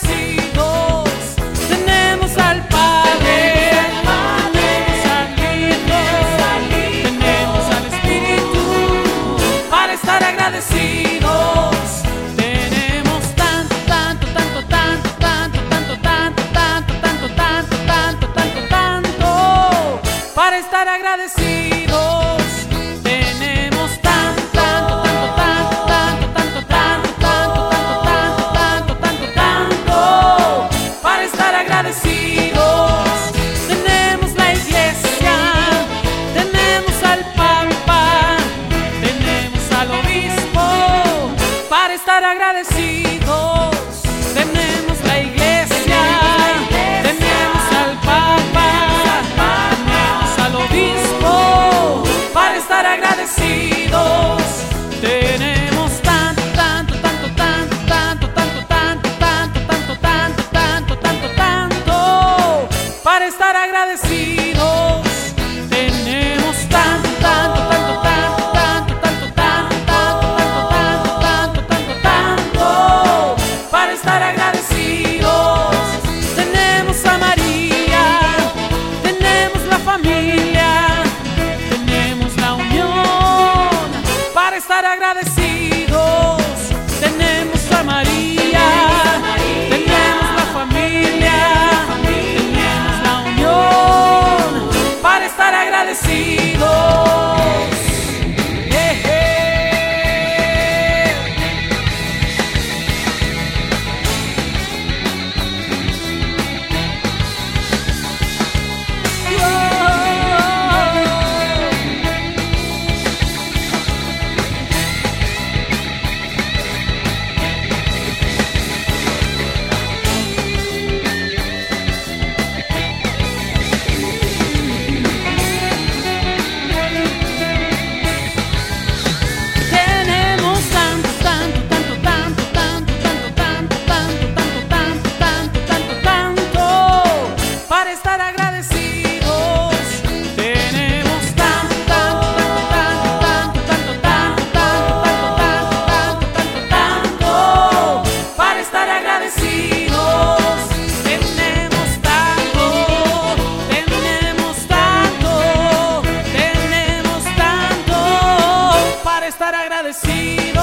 agradecidos. Tenemos al Padre, tenemos al Hijo, tenemos al Espíritu para estar agradecidos. Tenemos tanto, tanto, tanto, tanto, tanto, tanto, tanto, tanto, tanto, tanto, tanto, tanto, tanto para estar agradecidos. Tenemos tanto, tanto, tanto, tanto, tanto, tanto, tanto, tanto, tanto, tanto, tanto, tanto para estar agradecidos. Tenemos la iglesia, tenemos al Papa, tenemos al obispo para estar agradecidos. Tenemos la iglesia, tenemos al Papa, tenemos al obispo para estar agradecidos. Tenemos tanto, tanto, tanto, tanto, tanto, tanto, tanto, tanto, tanto, tanto, tanto, tanto, tanto para estar agradecidos. Tenemos tanto, tanto, tanto, tanto, tanto, tanto, tanto, tanto, tanto, tanto, tanto, tanto para estar agradecidos. Tenemos a María, tenemos la familia, tenemos la unión para estar agradecidos. Tenemos a María, tenemos la familia, tenemos la unión para estar agradecidos. Tenemos tanto, tanto, tanto, tanto, tanto, tanto, tanto, tanto, tanto, tanto, tanto, tanto para estar agradecidos. Tenemos tanto, tanto, tanto, tanto, tanto, tanto, tanto, tanto, tanto, tanto para estar agradecidos. Tenemos tanto, tenemos tanto, tenemos tanto para estar agradecidos.